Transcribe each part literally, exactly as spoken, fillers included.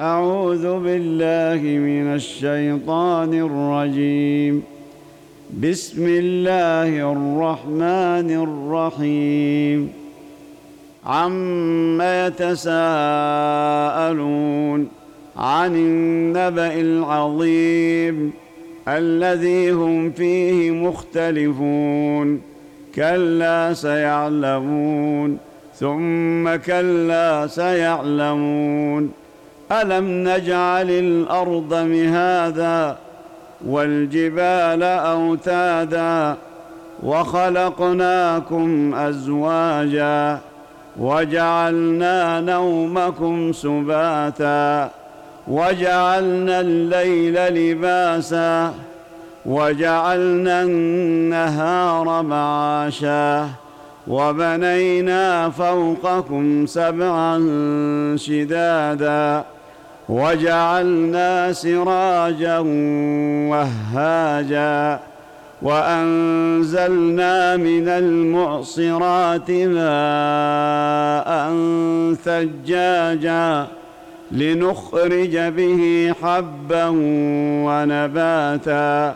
أعوذ بالله من الشيطان الرجيم. بسم الله الرحمن الرحيم. عم يتساءلون عن النبأ العظيم الذي هم فيه مختلفون. كلا سيعلمون ثم كلا سيعلمون. ألم نجعل الأرض مهادا والجبال أوتادا وخلقناكم أزواجا وجعلنا نومكم سباتا وجعلنا الليل لباسا وجعلنا النهار معاشا وبنينا فوقكم سبعا شدادا وجعلنا سراجا وهاجا وأنزلنا من المعصرات ماء ثجاجا لنخرج به حبا ونباتا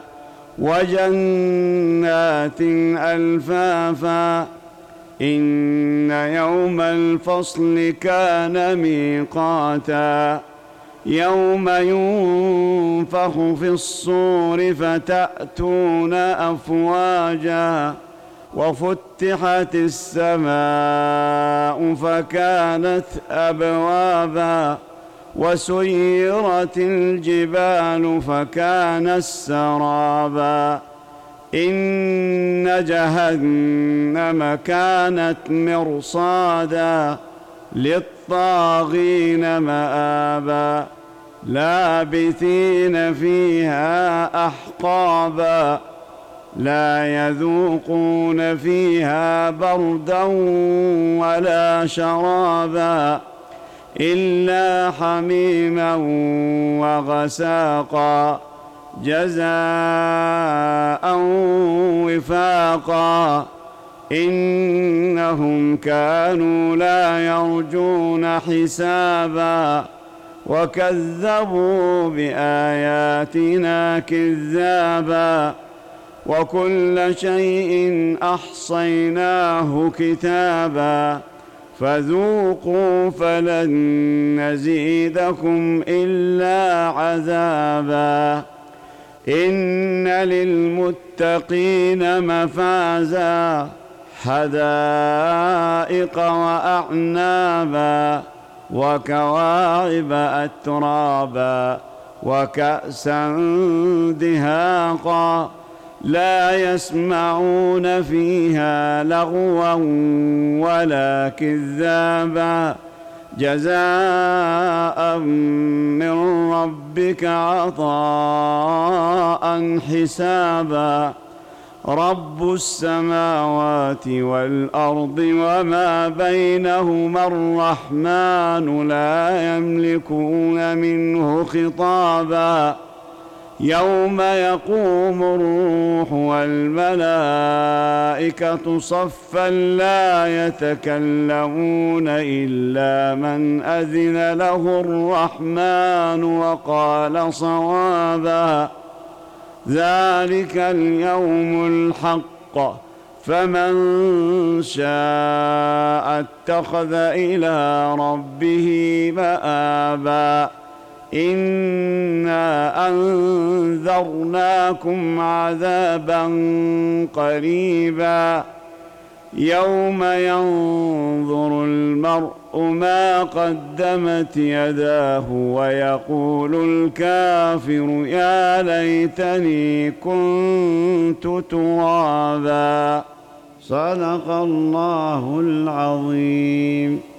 وجنات ألفافا. إن يوم الفصل كان ميقاتا يوم ينفخ في الصور فتأتون أفواجا وفتحت السماء فكانت أبوابا وسيرت الجبال فكانت سرابا. إن جهنم كانت مرصادا للطاغين مآبا لابثين فيها أحقابا لا يذوقون فيها بردا ولا شرابا إلا حميما وغساقا جزاء وفاقا. إنهم كانوا لا يرجون حسابا وكذبوا بآياتنا كذابا وكل شيء أحصيناه كتابا فذوقوا فلن نزيدكم إلا عذابا. إن للمتقين مفازا حدائق وأعنابا وكواعب أترابا وكأسا دهاقا لا يسمعون فيها لغوا ولا كذابا جزاء من ربك عطاء حسابا. رب السماوات والأرض وما بينهما الرحمن لا يملكون منه خطابا. يوم يقوم الروح والملائكة صفا لا يتكلمون إلا من أذن له الرحمن وقال صوابا. ذلك اليوم الحق فمن شاء اتخذ إلى ربه مآبا. إنا أنذرناكم عذابا قريبا يوم ينظر المرء ما قدمت يداه ويقول الكافر يا ليتني كنت ترابا. صدق الله العظيم.